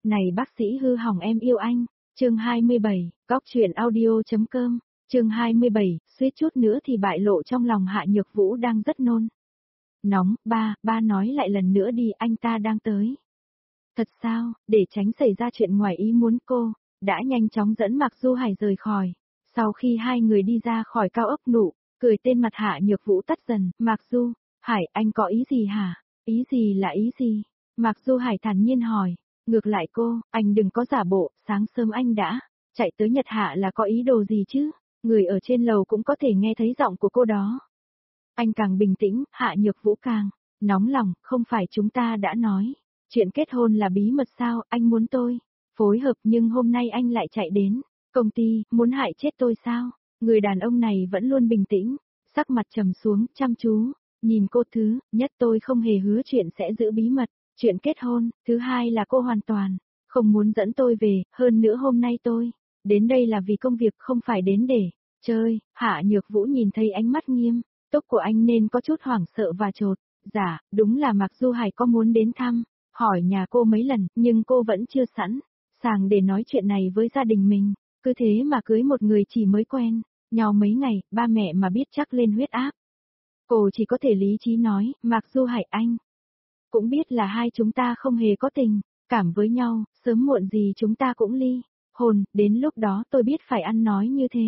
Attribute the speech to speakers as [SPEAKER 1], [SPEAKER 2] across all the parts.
[SPEAKER 1] Này bác sĩ hư hỏng em yêu anh. Chương 27, góc truyện audio.com. Chương 27, suýt chút nữa thì bại lộ trong lòng Hạ Nhược Vũ đang rất nôn. Nóng, ba nói lại lần nữa đi, anh ta đang tới. Thật sao, để tránh xảy ra chuyện ngoài ý muốn cô, đã nhanh chóng dẫn Mạc Du Hải rời khỏi. Sau khi hai người đi ra khỏi cao ốc nụ, cười tên mặt Hạ Nhược Vũ tắt dần, Mạc Du, Hải anh có ý gì hả? Ý gì là ý gì? Mạc Du Hải thản nhiên hỏi, ngược lại cô, anh đừng có giả bộ, sáng sớm anh đã chạy tới Nhật Hạ là có ý đồ gì chứ? Người ở trên lầu cũng có thể nghe thấy giọng của cô đó. Anh càng bình tĩnh, Hạ Nhược Vũ càng nóng lòng, không phải chúng ta đã nói, chuyện kết hôn là bí mật sao, anh muốn tôi phối hợp nhưng hôm nay anh lại chạy đến công ty, muốn hại chết tôi sao? Người đàn ông này vẫn luôn bình tĩnh, sắc mặt trầm xuống, chăm chú, nhìn cô. Thứ nhất, tôi không hề hứa chuyện sẽ giữ bí mật, chuyện kết hôn. Thứ hai là cô hoàn toàn không muốn dẫn tôi về, hơn nữa hôm nay tôi đến đây là vì công việc không phải đến để chơi. Hạ Nhược Vũ nhìn thấy ánh mắt nghiêm túc của anh nên có chút hoảng sợ và chột dạ, đúng là Mạc Du Hải có muốn đến thăm, hỏi nhà cô mấy lần, nhưng cô vẫn chưa sẵn sàng để nói chuyện này với gia đình mình, cứ thế mà cưới một người chỉ mới quen nhau mấy ngày, ba mẹ mà biết chắc lên huyết áp. Cô chỉ có thể lý trí nói, Mạc Du Hải anh cũng biết là hai chúng ta không hề có tình cảm với nhau, sớm muộn gì chúng ta cũng ly hôn, đến lúc đó tôi biết phải ăn nói như thế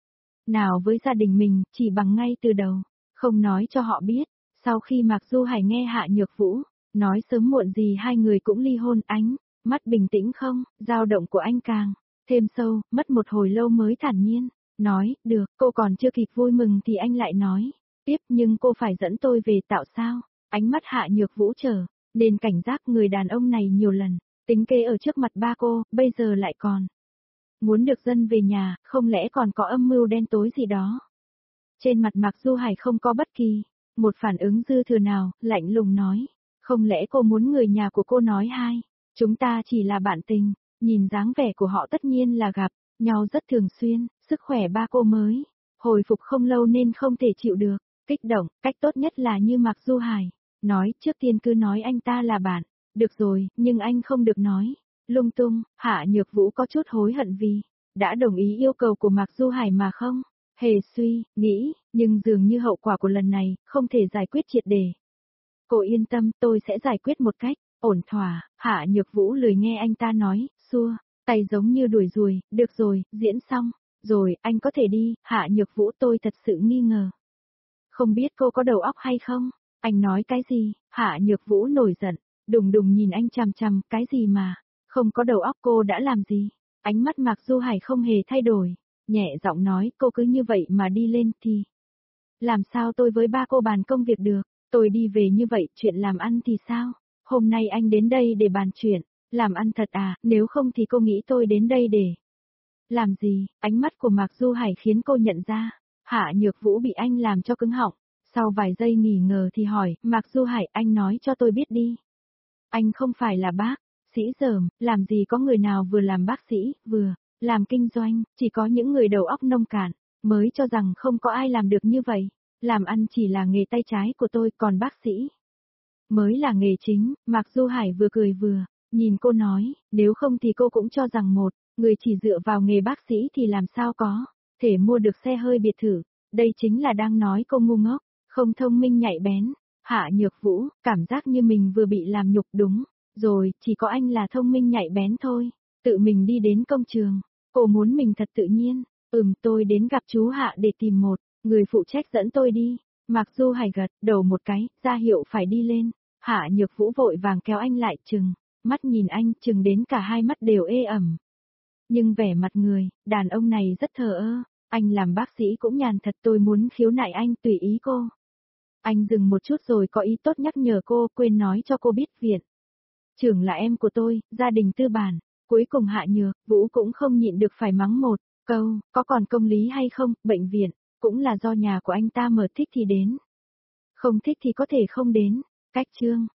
[SPEAKER 1] nào với gia đình mình, chỉ bằng ngay từ đầu không nói cho họ biết. Sau khi Mạc Du Hải nghe Hạ Nhược Vũ nói sớm muộn gì hai người cũng ly hôn, ánh mắt bình tĩnh không dao động của anh càng thêm sâu, mất một hồi lâu mới thản nhiên nói, được. Cô còn chưa kịp vui mừng thì anh lại nói tiếp, nhưng cô phải dẫn tôi về tạo sao? Ánh mắt Hạ Nhược Vũ trở nên cảnh giác, người đàn ông này nhiều lần tính kế ở trước mặt ba cô, bây giờ lại còn muốn được dân về nhà, không lẽ còn có âm mưu đen tối gì đó? Trên mặt Mạc Du Hải không có bất kỳ một phản ứng dư thừa nào, lạnh lùng nói, không lẽ cô muốn người nhà của cô nói hai chúng ta chỉ là bạn tình? Nhìn dáng vẻ của họ tất nhiên là gặp nhau rất thường xuyên, sức khỏe ba cô mới hồi phục không lâu nên không thể chịu được kích động, cách tốt nhất là như Mạc Du Hải nói, trước tiên cứ nói anh ta là bạn, được rồi, nhưng anh không được nói lung tung. Hạ Nhược Vũ có chút hối hận vì đã đồng ý yêu cầu của Mạc Du Hải mà không hề suy nghĩ, nhưng dường như hậu quả của lần này không thể giải quyết triệt để. Cô yên tâm, tôi sẽ giải quyết một cách ổn thỏa. Hạ Nhược Vũ lười nghe anh ta nói, xua tay giống như đuổi ruồi, được rồi, diễn xong rồi, anh có thể đi. Hạ Nhược Vũ, tôi thật sự nghi ngờ, không biết cô có đầu óc hay không? Anh nói cái gì? Hạ Nhược Vũ nổi giận, đùng đùng nhìn anh chằm chằm, cái gì mà không có đầu óc, cô đã làm gì? Ánh mắt Mạc Du Hải không hề thay đổi, nhẹ giọng nói, cô cứ như vậy mà đi lên thì làm sao tôi với ba cô bàn công việc được? Tôi đi về như vậy, chuyện làm ăn thì sao? Hôm nay anh đến đây để bàn chuyện làm ăn thật à? Nếu không thì cô nghĩ tôi đến đây để làm gì? Ánh mắt của Mạc Du Hải khiến cô nhận ra Hạ Nhược Vũ bị anh làm cho cứng họng. Sau vài giây nghỉ ngờ thì hỏi, Mạc Du Hải, anh nói cho tôi biết đi. Anh không phải là bác sĩ dởm, làm gì có người nào vừa làm bác sĩ, vừa làm kinh doanh, chỉ có những người đầu óc nông cạn mới cho rằng không có ai làm được như vậy. Làm ăn chỉ là nghề tay trái của tôi, còn bác sĩ mới là nghề chính. Mạc Du Hải vừa cười vừa nhìn cô nói, nếu không thì cô cũng cho rằng một người chỉ dựa vào nghề bác sĩ thì làm sao có thể mua được xe hơi biệt thự. Đây chính là đang nói cô ngu ngốc, không thông minh nhạy bén. Hạ Nhược Vũ cảm giác như mình vừa bị làm nhục. Đúng rồi, chỉ có anh là thông minh nhạy bén thôi. Tự mình đi đến công trường, cô muốn mình thật tự nhiên. Tôi đến gặp chú Hạ để tìm một người phụ trách dẫn tôi đi. Mạc Du Hải gật đầu một cái, ra hiệu phải đi lên. Hạ Nhược Vũ vội vàng kéo anh lại, chừng mắt nhìn anh, chừng đến cả hai mắt đều ê ẩm. Nhưng vẻ mặt người đàn ông này rất thờ ơ. Anh làm bác sĩ cũng nhàn thật, tôi muốn khiếu nại anh, tùy ý cô. Anh dừng một chút rồi có ý tốt nhắc nhở cô, quên nói cho cô biết viện trưởng là em của tôi, gia đình tư bản. Cuối cùng Hạ Nhược Vũ cũng không nhịn được phải mắng một câu, có còn công lý hay không? Bệnh viện cũng là do nhà của anh ta mở, thích thì đến, không thích thì có thể không đến. Cách chương